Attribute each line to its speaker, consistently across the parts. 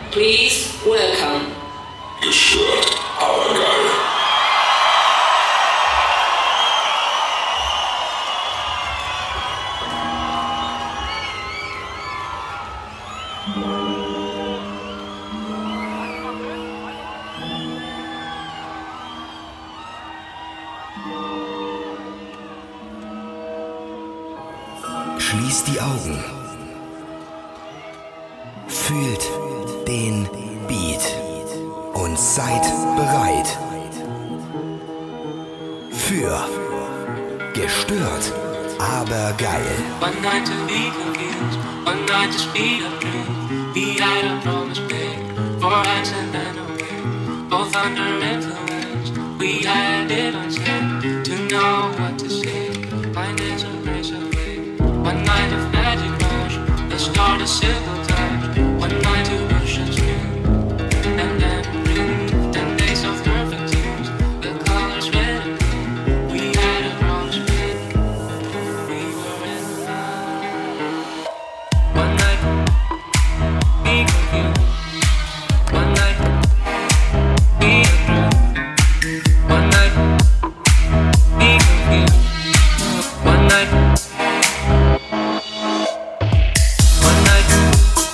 Speaker 1: Please welcome.
Speaker 2: Gestört, aber geil.
Speaker 3: Schließt die Augen. Fühlt den Beat und seid bereit für gestört, aber geil.
Speaker 4: One night to be confused, one night to speed up dreams. We had a promise made for accidental gain, both under influence. We had it unsaid to know what to say. Find inspiration away. One night of magic rush, let's start a simple touch. One night to rush and scream, and then ring. 10 days of perfect teams, the colors red and blue. We had a promise made, we were in love. One night, be confused. One night, be adrift. One night, be confused. One night. One night,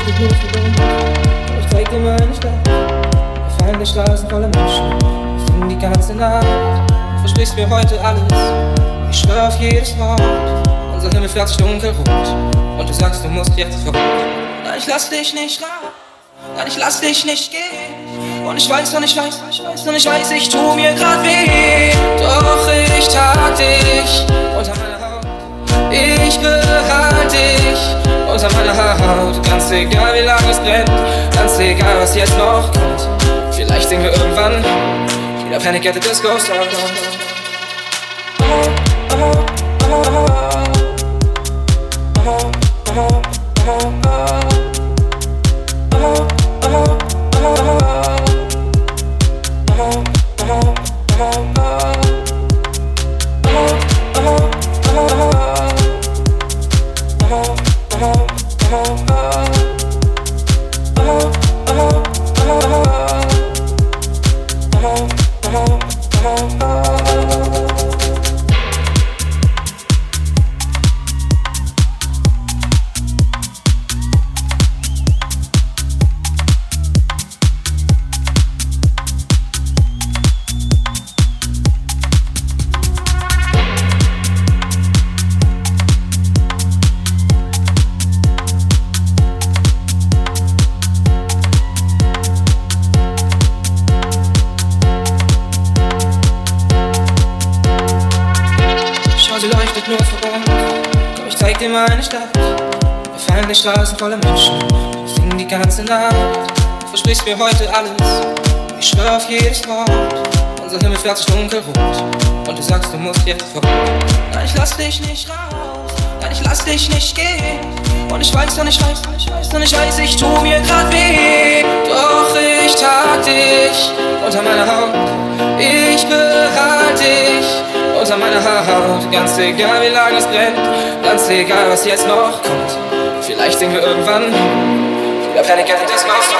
Speaker 5: leuchtet nur für uns. Und ich zeig dir meine Stadt. Verfallene Straßen voller Menschen. Wir singen die ganze Nacht. Du versprichst mir heute alles. Ich schwör auf jedes Wort. Unser Himmel färbt sich dunkelrot. Und du sagst, du musst jetzt voran. Nein, ich lass dich nicht raus. Nein, ich lass dich nicht gehen. Und ich weiß, ich tu mir grad weh. Doch ich trag dich unter meiner Haut. Ich behalte dich unter meiner Haut. Ganz egal wie lange es brennt, ganz egal was jetzt noch kommt. Vielleicht singen wir irgendwann wieder Panic at the Disco Star. Meine Stadt, verfallene Straßen voller Menschen, wir singen die ganze Nacht. Du versprichst mir heute alles, ich schwör auf jedes Wort. Unser Himmel färbt sich dunkelrot und du sagst, du musst jetzt voran. Nein, ich lass dich nicht raus, nein, ich lass dich nicht gehen. Und ich weiß, ich tu mir grad weh. Doch ich trag dich unter meiner Haut, ich behalte dich unter meiner Haut. Ganz egal wie lange es brennt, ganz egal was jetzt noch kommt. Vielleicht singen wir irgendwann wieder Panic at the Disco Star.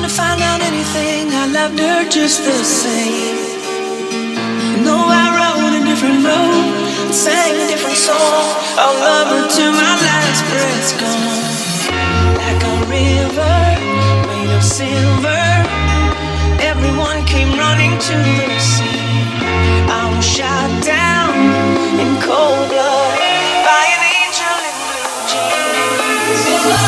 Speaker 6: to find out anything, I loved her just the same. No, I rode a different road, sang a different song. I'll love her till my last breath's gone. Like a river made of silver, everyone came running to the sea. I was shot down in cold blood by an angel in blue jeans.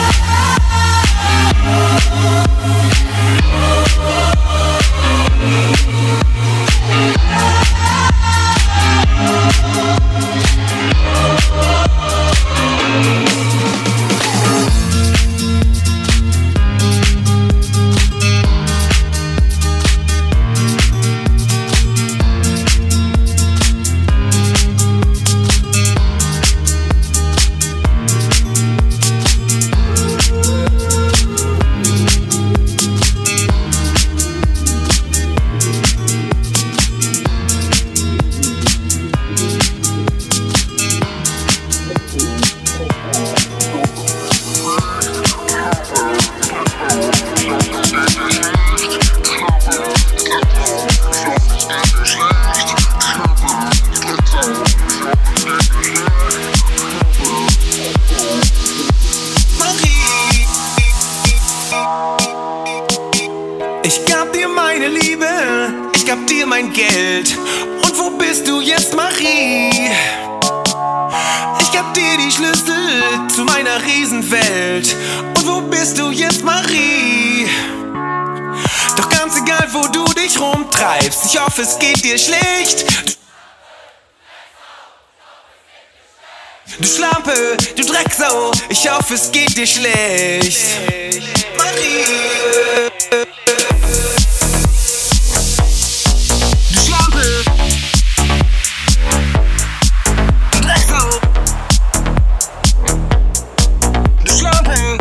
Speaker 7: Ich hoffe, es geht dir schlecht. Du Schlampe, du Drecksau, ich hoffe, es geht dir schlecht. Marie. Du Schlampe, du Drecksau. Du Schlampe.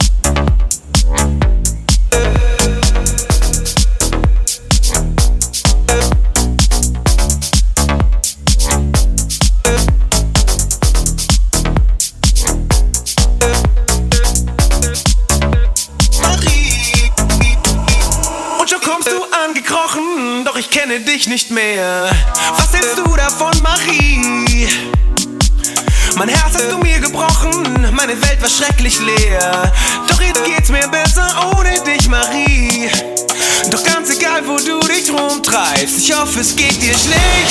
Speaker 7: Ich kenne dich nicht mehr. Was hältst du davon, Marie? Mein Herz hast du mir gebrochen, meine Welt war schrecklich leer. Doch jetzt geht's mir besser ohne dich, Marie. Doch ganz egal, wo du dich rumtreibst, ich hoffe, es geht dir schlecht.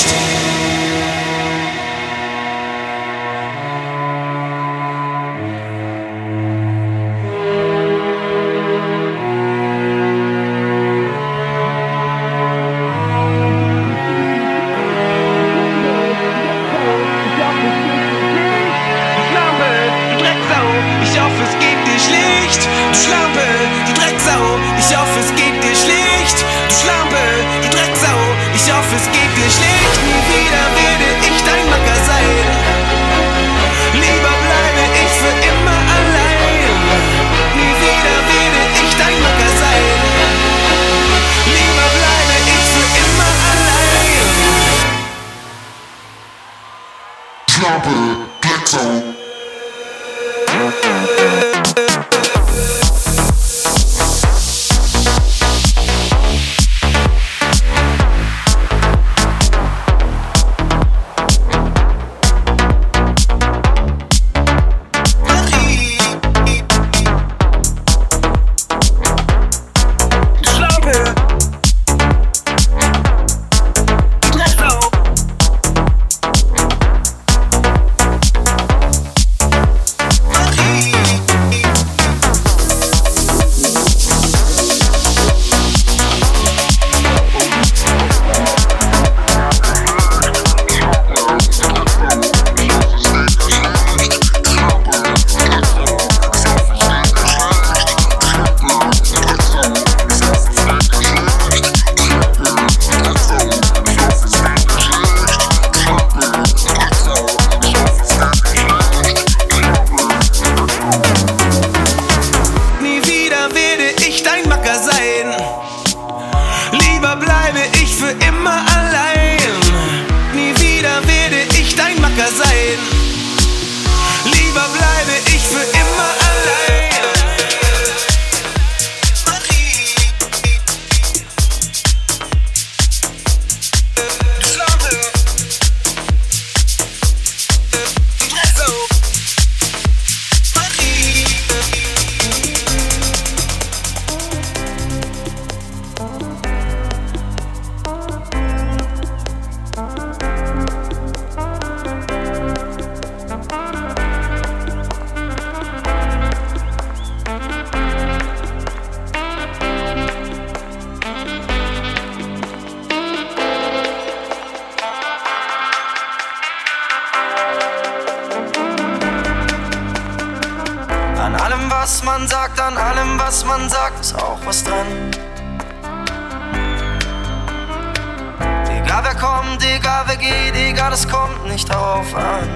Speaker 8: was man sagt, an allem, was man sagt, ist auch was dran. Egal wer kommt, egal wer geht, egal, es kommt nicht darauf an.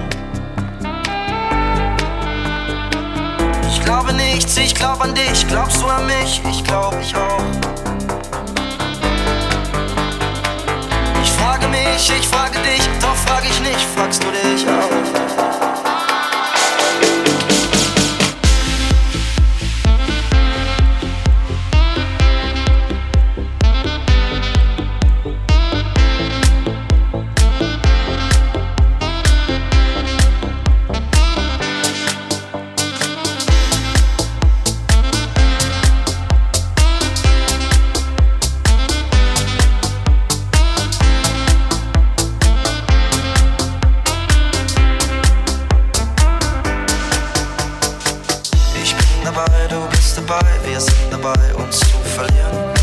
Speaker 8: Ich glaube nichts, ich glaub an dich, glaubst du an mich? Ich glaub, ich auch. Ich frage mich, ich frage dich, doch frag ich nicht, fragst du dich auch? Wir sind dabei, uns zu verlieren.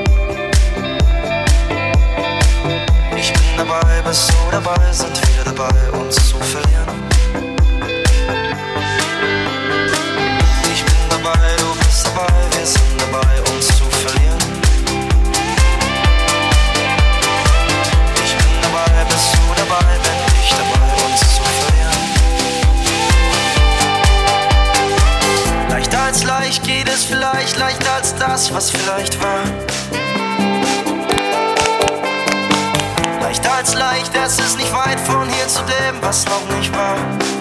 Speaker 8: Ich bin dabei, bist du dabei, sind wir dabei, uns zu verlieren. Ich bin dabei, du bist dabei, wir sind dabei, uns zu verlieren. Ich bin dabei, bist du dabei, bin ich dabei, uns zu verlieren. Leichter als leicht geht es vielleicht, leichter als das, was vielleicht war. Leichter als leicht, es ist nicht weit von hier zu dem, was noch nicht war.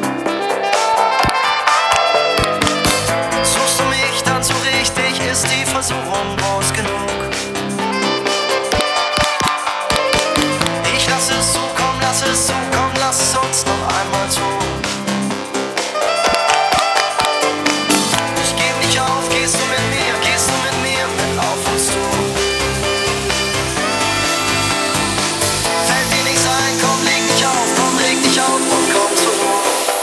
Speaker 8: Suchst du mich dann so richtig, ist die Versuchung groß genug. Ich lass es zukommen, lass es zukommen, lass es uns noch einmal tun. Gehst du mit mir, mit auf uns zu. Fällt dir nichts ein, komm, leg dich auf und komm zur Ruhe.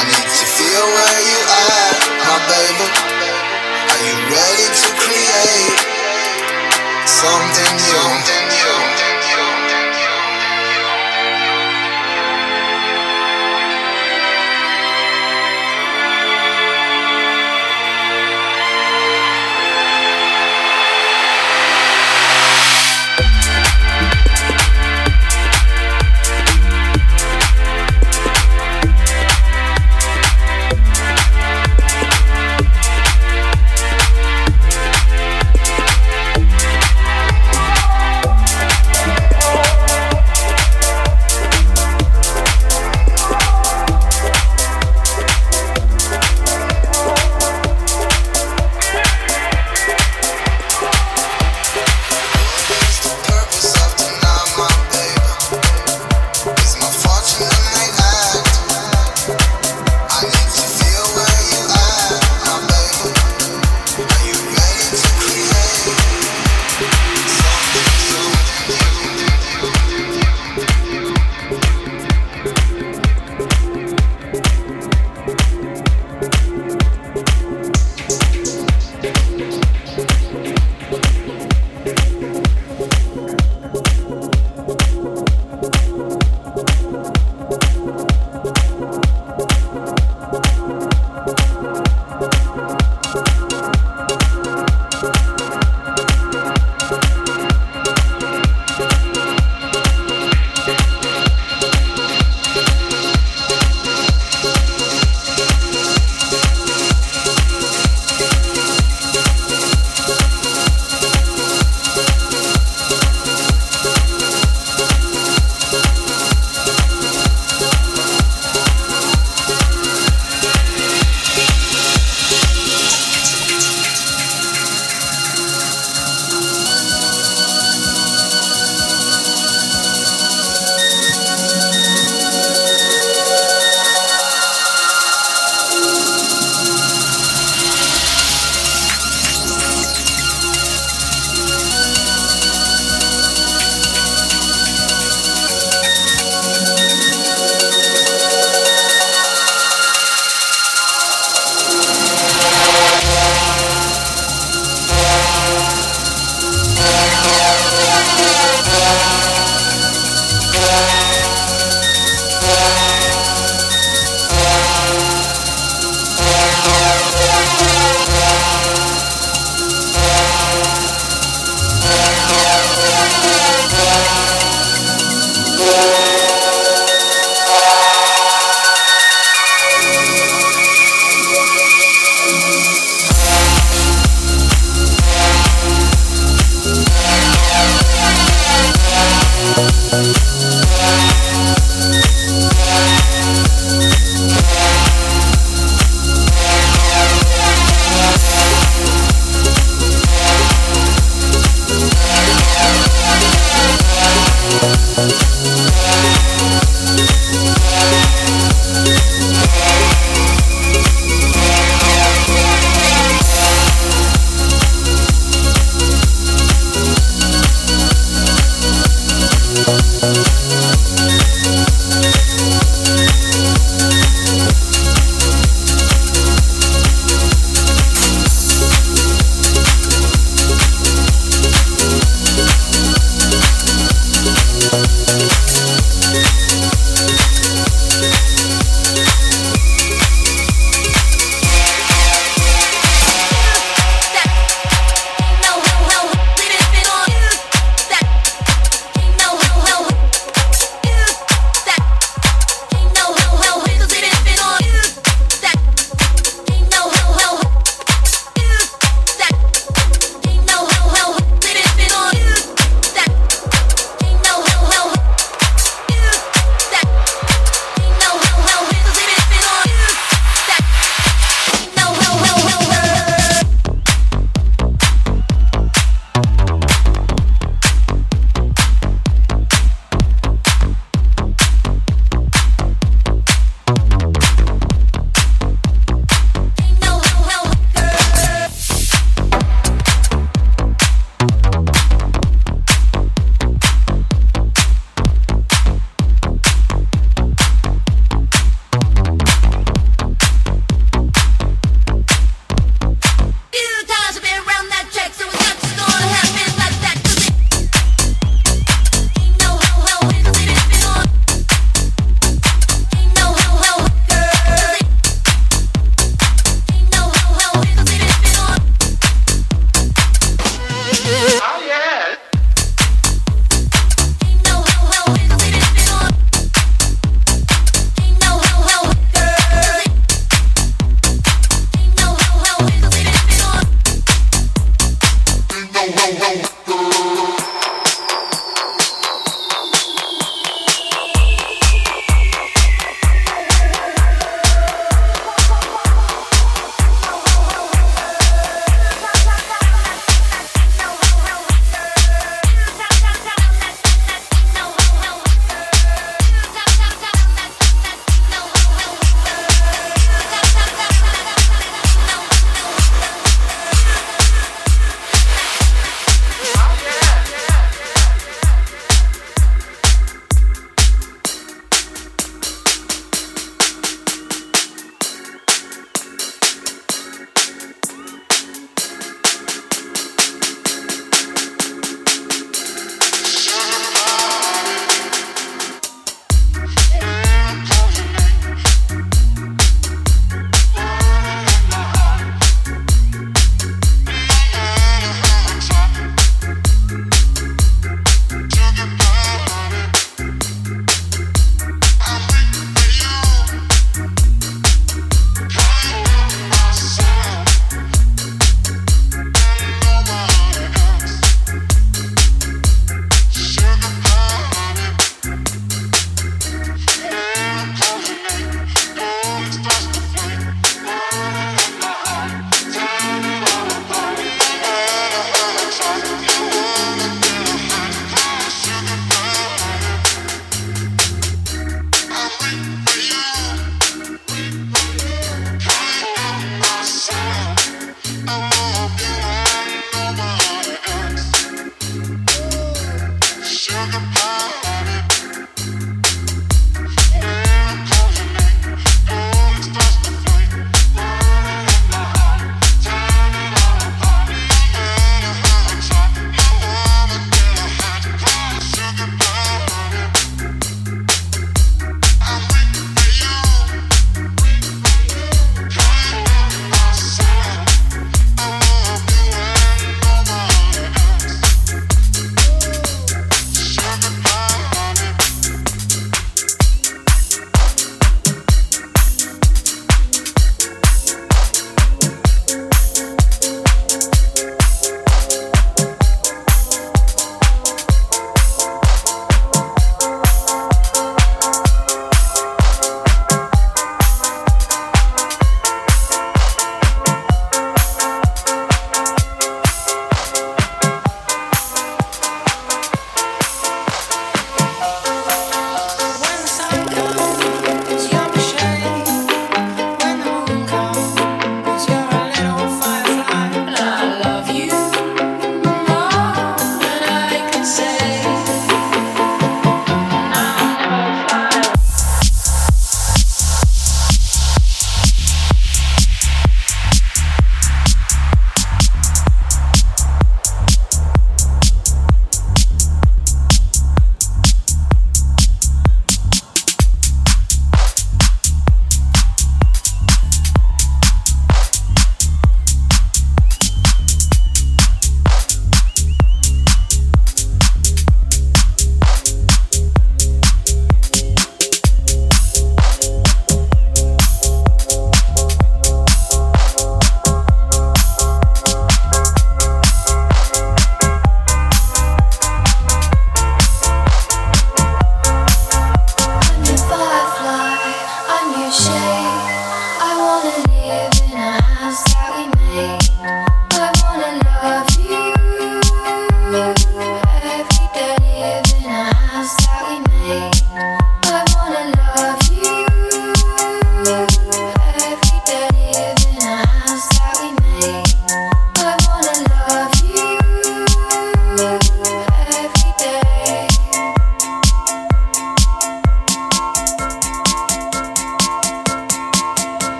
Speaker 9: I need to feel where you at, my baby. Are you ready to create something new?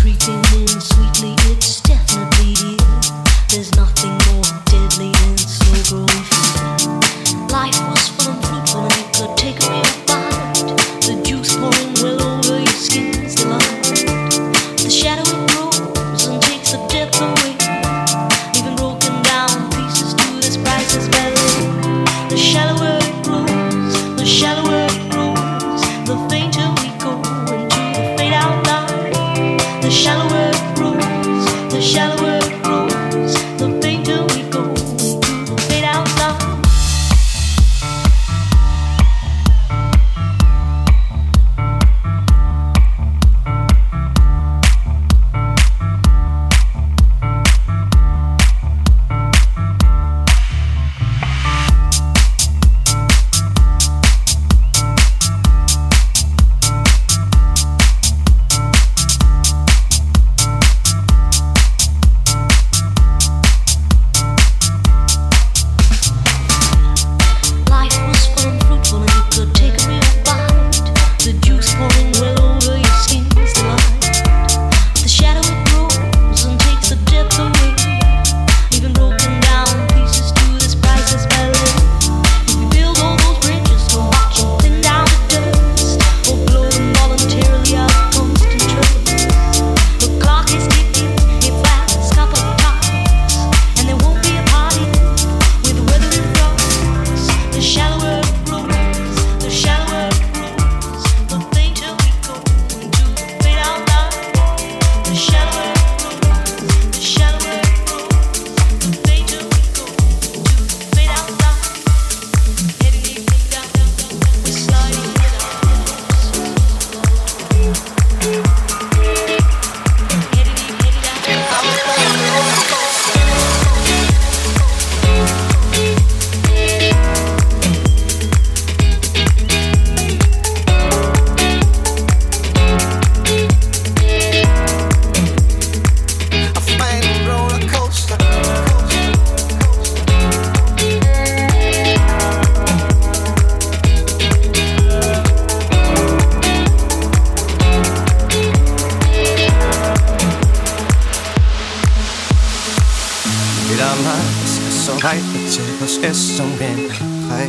Speaker 10: ist um den frei.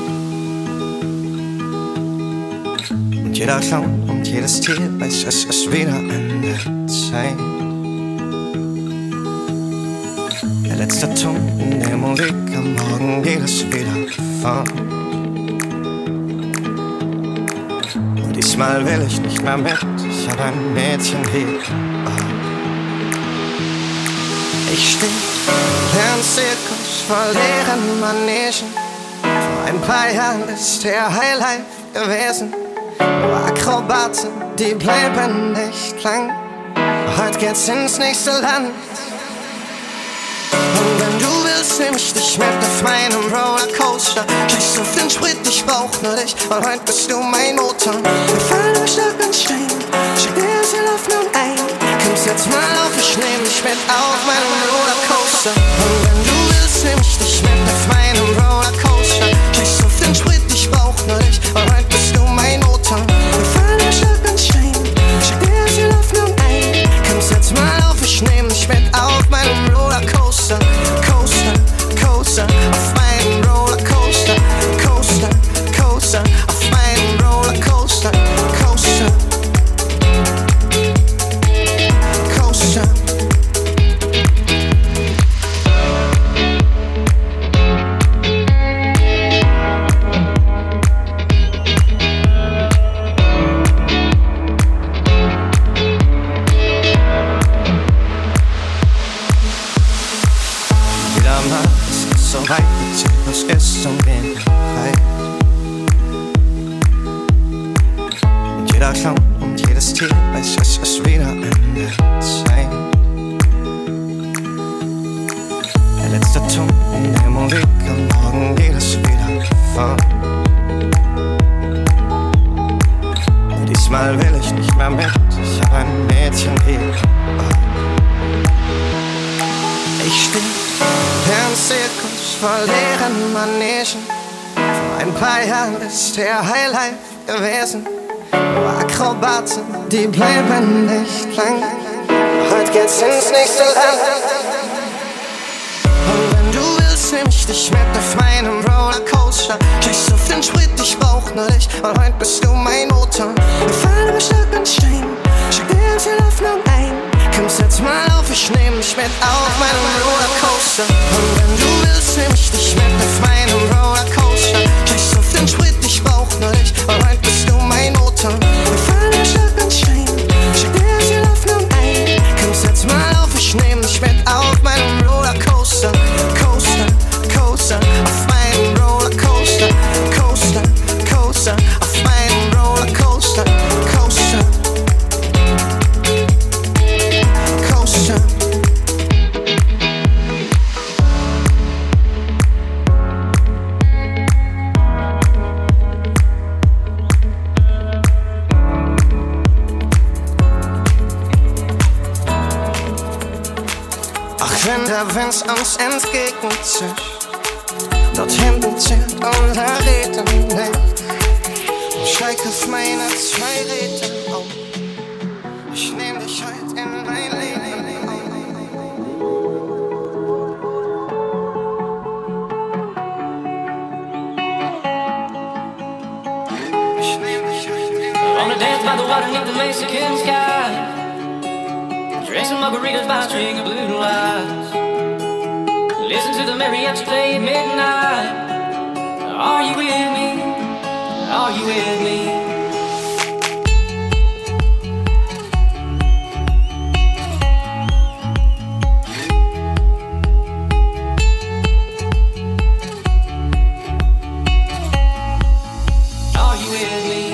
Speaker 10: Und jeder Clown und jedes Tier weiß, es ist wieder an der Zeit. Der letzte Ton in der Musik, am Morgen geht es wieder fort. Und diesmal will ich nicht mehr mit, ich hab ein Mädchen hier. Ich steh im Zirkus vor leeren Manegen. Vor ein paar Jahren ist der Highlife gewesen. Nur Akrobaten, die bleiben nicht lang. Heute geht's ins nächste Land. Und wenn du willst, nehm ich dich mit auf meinem Rollercoaster. Scheiß auf den Sprit, ich brauch nur dich, weil heute bist du mein Motor. Wir fallen durch Stock und Stein, schick dir sie Luft nun ein. Kommst jetzt mal auf, ich nehm dich mit auf meinem Rollercoaster. Und wenn du willst, nehm ich dich mit auf meinem Rollercoaster. Scheiß auf den Sprit, ich brauch nur dich, weil heute bist du mein Motor. Wir fallen durch Stock und Stein, schick dir sie Luft nun ein. Kommst jetzt mal auf, ich nehm dich mit auf meinem Rollercoaster. Coaster, Coaster, auf meinem Rollercoaster. Coaster, Coaster, auf meinem Rollercoaster. Coaster, Coaster. So weit, was ist um den frei. Und jeder Clown und jedes Tier weiß, es ist wieder an der Zeit. Der letzte Ton in der Musik, am Morgen geht es wieder fort. Und diesmal will ich nicht mehr mit, ich hab ein Mädchen hier. Ich steh im Zirkus vor leeren Manegen. Vor ein paar Jahren ist der Highlife gewesen. Nur Akrobaten, die bleiben nicht lang. Mit geht's ins nächste Land. Und wenn du willst, nehm ich dich mit auf meinem Rollercoaster. Scheiß auf den Sprit, ich brauch nur dich, und heute bist du mein Motor. Wir fallen über Stock und Stein, schick dir ins Laufnamen ein. Komm, setz mal auf, ich nehm dich mit auf meinem Rollercoaster. Und wenn du willst, nehm ich dich mit auf meinem Rollercoaster. Scheiß auf den Sprit, ich brauch nur dich, und heute bist du mein Motor. Wir fallen über Stock und Stein, schick dir ins Laufnamen ein. Komm, setz mal auf, ich nehm dich mit auf meinem Rollercoaster. Coaster, Coaster, auf meinem Rollercoaster. Coaster, Coaster, auf meinem Rollercoaster. Coaster, Coaster. Ach, wenn der Wind's uns entgegenzieht, dort hinten zählt unser Räder nicht. Steig auf meine zwei Räder auf, ich nehm dich heute in mein Leben auf. Ich nehm dich heute in mein
Speaker 4: Wanna dance by the water beneath the Mexican sky. Drink some margaritas by a string of blue lights. Listen to the mariachi play at midnight. Are you with me? Are you with me? Are you with me?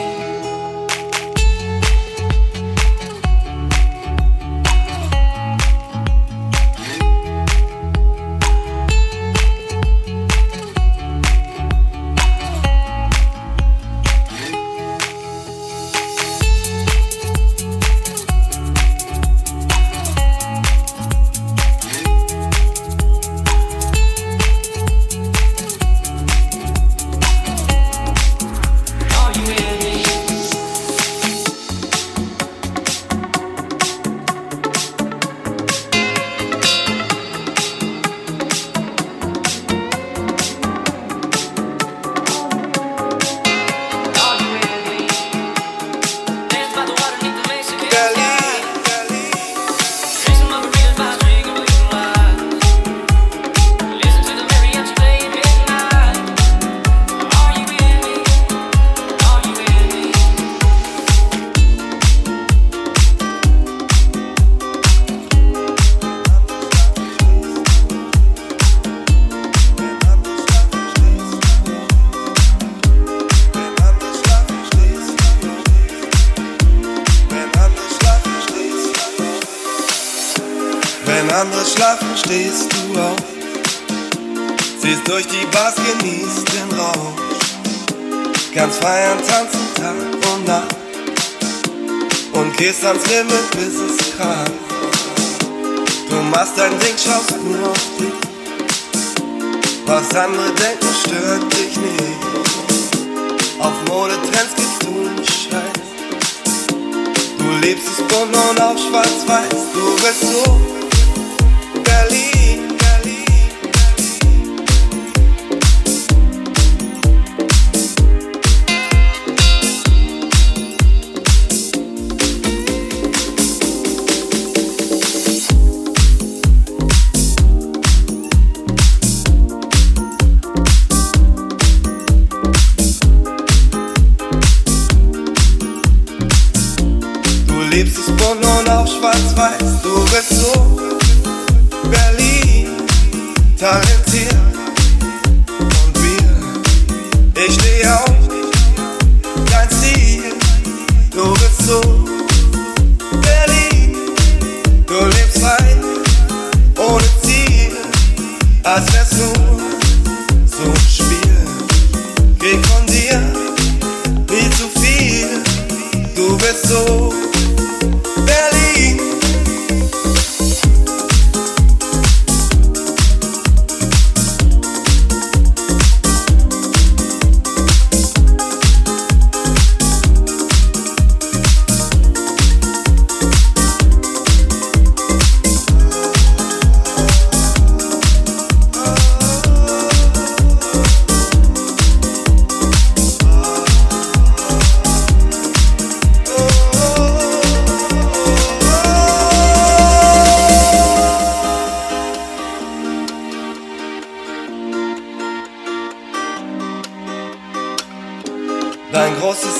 Speaker 7: Andere schlafen, stehst du auf, ziehst durch die Bars, genießt den Rausch, kannst feiern, tanzen Tag und Nacht und gehst ans Limit, bis es kracht. Du machst dein Ding, schaust nur auf dich, was andere denken, stört dich nicht. Auf Modetrends gibst du einen Scheiß, du lebst es bunt und auch schwarz-weiß, du bist so Berlin, Berlin, du lebst es bunt und auch schwarz-weiß, du bist so Berlin, talentiert und wir, ich steh auf, dein Ziel, du bist so Berlin, du lebst frei, ohne Ziel, als wär's nur so ein Spiel, krieg von dir nie zu viel, du bist so Berlin.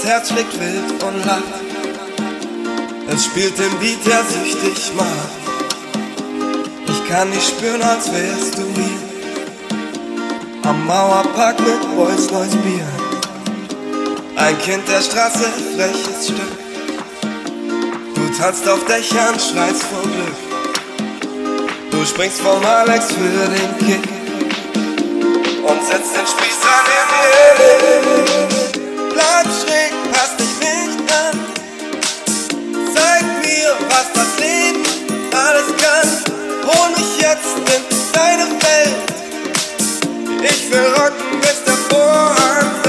Speaker 11: das Herz schlägt wild und lacht. Es spielt den Beat, der süchtig macht. Ich kann dich spüren, als wärst du hier am Mauerpark mit Boys neues Bier. Ein Kind der Straße, freches Stück. Du tanzt auf Dächern, schreist vor Glück. Du springst vom Alex für den Kick und setzt den Spieß an den Himmel. Bleib schräg, passt dich nicht an. Zeig mir, was das Leben alles kann. Hol mich jetzt in deine Welt. Ich will rocken, bis der Vorhang